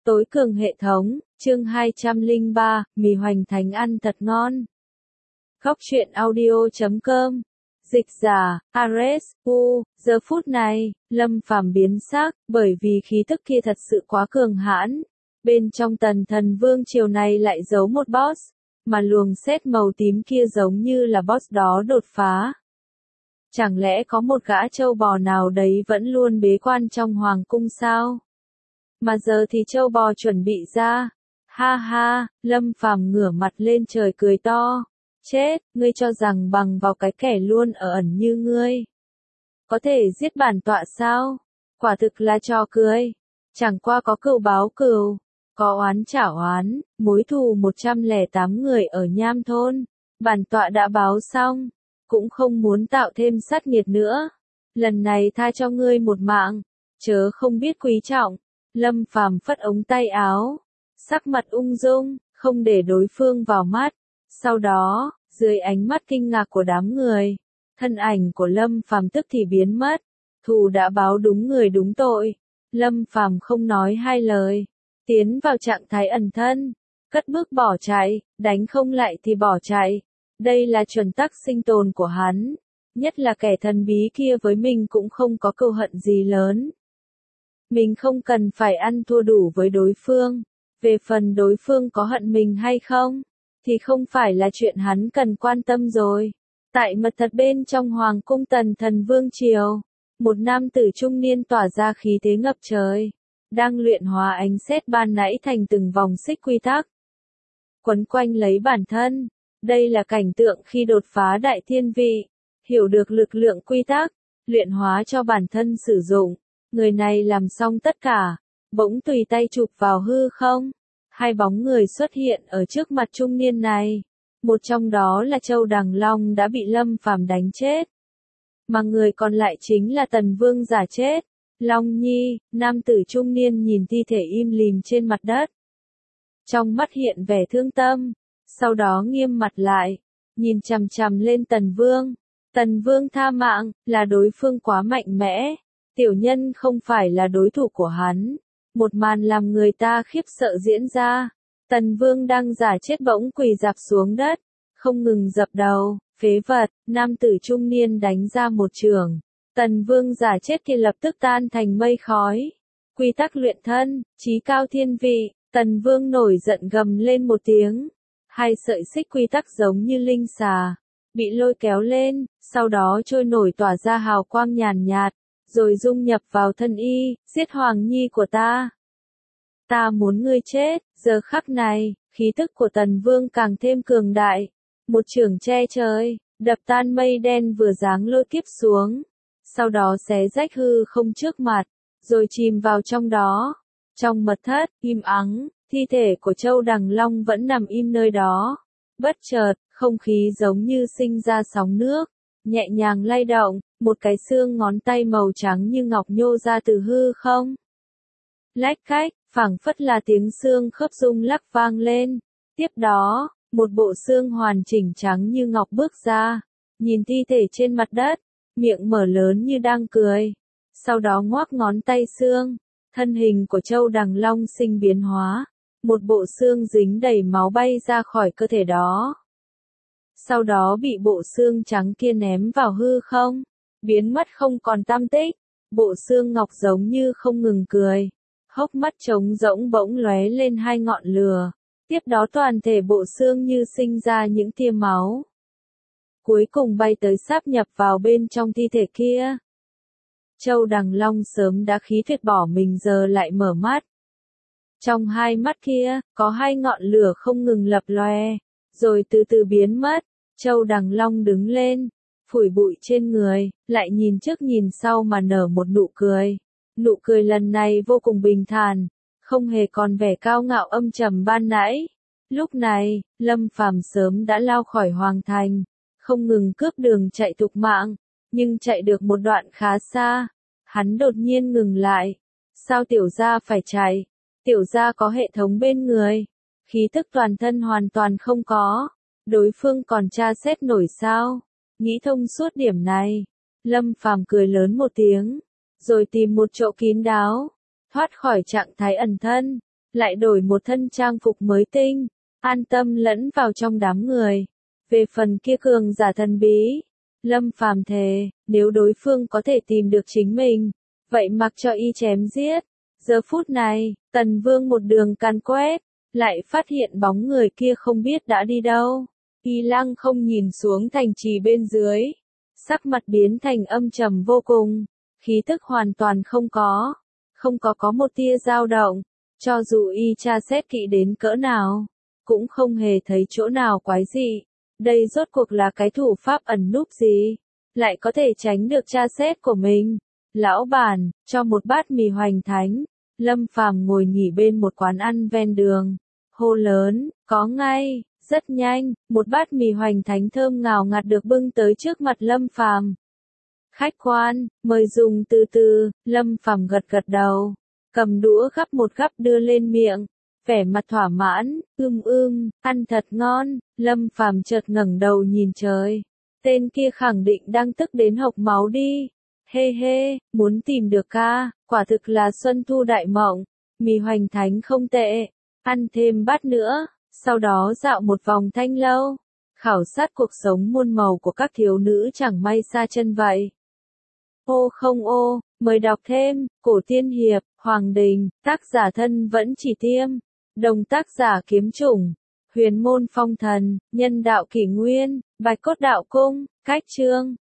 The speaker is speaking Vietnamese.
Tối cường hệ thống, chương 203, mì hoành thánh ăn thật ngon. Góc truyện audio.com. Dịch giả, Ares, giờ phút này, Lâm Phàm biến sắc, bởi vì khí tức kia thật sự quá cường hãn. Bên trong Tần Thần Vương triều này lại giấu một boss, mà luồng sét màu tím kia giống như là boss đó đột phá. Chẳng lẽ có một gã trâu bò nào đấy vẫn luôn bế quan trong hoàng cung sao? Mà giờ thì trâu bò chuẩn bị ra. Ha ha, Lâm Phàm ngửa mặt lên trời cười to. Chết, ngươi cho rằng bằng vào cái kẻ luôn ở ẩn như ngươi có thể giết bản tọa sao? Quả thực là trò cười. Chẳng qua có cừu báo cừu, có oán trả oán, mối thù 108 người ở Nham Thôn. Bản tọa đã báo xong, cũng không muốn tạo thêm sát nghiệt nữa. Lần này tha cho ngươi một mạng, chớ không biết quý trọng. Lâm Phàm phất ống tay áo, sắc mặt ung dung, không để đối phương vào mắt. Sau đó, dưới ánh mắt kinh ngạc của đám người, thân ảnh của Lâm Phàm tức thì biến mất. Thù đã báo đúng người đúng tội. Lâm Phàm không nói hai lời, tiến vào trạng thái ẩn thân, cất bước bỏ chạy, đánh không lại thì bỏ chạy. Đây là chuẩn tắc sinh tồn của hắn, nhất là kẻ thần bí kia với mình cũng không có cừu hận gì lớn. Mình không cần phải ăn thua đủ với đối phương. Về phần đối phương có hận mình hay không, thì không phải là chuyện hắn cần quan tâm rồi. Tại mật thất bên trong Hoàng cung Tần Thần Vương triều, một nam tử trung niên tỏa ra khí thế ngập trời, đang luyện hóa ánh sét ban nãy thành từng vòng xích quy tắc, quấn quanh lấy bản thân. Đây là cảnh tượng khi đột phá đại thiên vị, hiểu được lực lượng quy tắc, luyện hóa cho bản thân sử dụng. Người này làm xong tất cả, bỗng tùy tay chụp vào hư không. Hai bóng người xuất hiện ở trước mặt trung niên này. Một trong đó là Châu Đằng Long đã bị Lâm Phàm đánh chết. Mà người còn lại chính là Tần Vương giả chết. Long Nhi, nam tử trung niên nhìn thi thể im lìm trên mặt đất. Trong mắt hiện vẻ thương tâm, sau đó nghiêm mặt lại, nhìn chằm chằm lên Tần Vương. Tần Vương tha mạng, là đối phương quá mạnh mẽ. Tiểu nhân không phải là đối thủ của hắn. Một màn làm người ta khiếp sợ diễn ra. Tần Vương đang giả chết bỗng quỳ rạp xuống đất, không ngừng dập đầu. Phế vật, nam tử trung niên đánh ra một chưởng. Tần Vương giả chết thì lập tức tan thành mây khói. Quy tắc luyện thân, chí cao thiên vị. Tần Vương nổi giận gầm lên một tiếng. Hai sợi xích quy tắc giống như linh xà, bị lôi kéo lên, sau đó trôi nổi tỏa ra hào quang nhàn nhạt, rồi dung nhập vào thân y. Giết Hoàng Nhi của ta. Ta muốn ngươi chết. Giờ khắc này, khí tức của Tần Vương càng thêm cường đại. Một chưởng che trời, đập tan mây đen vừa giáng lôi kiếp xuống. Sau đó xé rách hư không trước mặt, rồi chìm vào trong đó. Trong mật thất, im ắng, thi thể của Châu Đằng Long vẫn nằm im nơi đó. Bất chợt, không khí giống như sinh ra sóng nước, nhẹ nhàng lay động, một cái xương ngón tay màu trắng như ngọc nhô ra từ hư không. Lách cách, phảng phất là tiếng xương khớp rung lắc vang lên. Tiếp đó, một bộ xương hoàn chỉnh trắng như ngọc bước ra, nhìn thi thể trên mặt đất, miệng mở lớn như đang cười. Sau đó ngoác ngón tay xương, thân hình của Châu Đằng Long sinh biến hóa, một bộ xương dính đầy máu bay ra khỏi cơ thể đó. Sau đó bị bộ xương trắng kia ném vào hư không, biến mất không còn tăm tích. Bộ xương ngọc giống như không ngừng cười, hốc mắt trống rỗng bỗng lóe lên hai ngọn lửa. Tiếp đó toàn thể bộ xương như sinh ra những tia máu, cuối cùng bay tới sáp nhập vào bên trong thi thể kia. Châu Đằng Long sớm đã khí tuyệt bỏ mình giờ lại mở mắt. Trong hai mắt kia, có hai ngọn lửa không ngừng lập lòe, rồi từ từ biến mất. Châu Đằng Long đứng lên, phủi bụi trên người, lại nhìn trước nhìn sau mà nở một nụ cười. Nụ cười lần này vô cùng bình thản, không hề còn vẻ cao ngạo âm trầm ban nãy. Lúc này, Lâm Phàm sớm đã lao khỏi hoàng thành, không ngừng cướp đường chạy thục mạng, nhưng chạy được một đoạn khá xa, hắn đột nhiên ngừng lại. Sao tiểu gia phải chạy? Tiểu gia có hệ thống bên người, khí tức toàn thân hoàn toàn không có. Đối phương còn tra xét nổi sao? Nghĩ thông suốt điểm này, Lâm Phàm cười lớn một tiếng, rồi tìm một chỗ kín đáo, thoát khỏi trạng thái ẩn thân, lại đổi một thân trang phục mới tinh, an tâm lẫn vào trong đám người. Về phần kia cường giả thần bí, Lâm Phàm thề, nếu đối phương có thể tìm được chính mình, vậy mặc cho y chém giết. Giờ phút này, Tần Vương một đường càn quét, lại phát hiện bóng người kia không biết đã đi đâu. Y Lăng không nhìn xuống thành trì bên dưới, sắc mặt biến thành âm trầm vô cùng, khí tức hoàn toàn không có một tia dao động, cho dù y tra xét kỹ đến cỡ nào, cũng không hề thấy chỗ nào quái dị. Đây rốt cuộc là cái thủ pháp ẩn núp gì, lại có thể tránh được tra xét của mình. Lão bản, cho một bát mì hoành thánh. Lâm Phàm ngồi nghỉ bên một quán ăn ven đường, hô lớn, có ngay. Rất nhanh, một bát mì hoành thánh thơm ngào ngạt được bưng tới trước mặt Lâm Phàm. Khách quan, mời dùng từ từ. Lâm Phàm gật gật đầu, cầm đũa gắp một gắp đưa lên miệng, vẻ mặt thỏa mãn, ăn thật ngon. Lâm Phàm chợt ngẩng đầu nhìn trời, tên kia khẳng định đang tức đến hộc máu đi. Hê hê, muốn tìm được ca, quả thực là xuân thu đại mộng. Mì hoành thánh không tệ, ăn thêm bát nữa. Sau đó dạo một vòng thanh lâu, khảo sát cuộc sống muôn màu của các thiếu nữ chẳng may xa chân vậy. Ô không ô, mời đọc thêm, Cổ Tiên Hiệp, Hoàng Đình, tác giả thân vẫn chỉ tiêm, đồng tác giả kiếm chủng, Huyền Môn Phong Thần, nhân đạo kỷ nguyên, Bạch Cốt Đạo Cung, cách chương.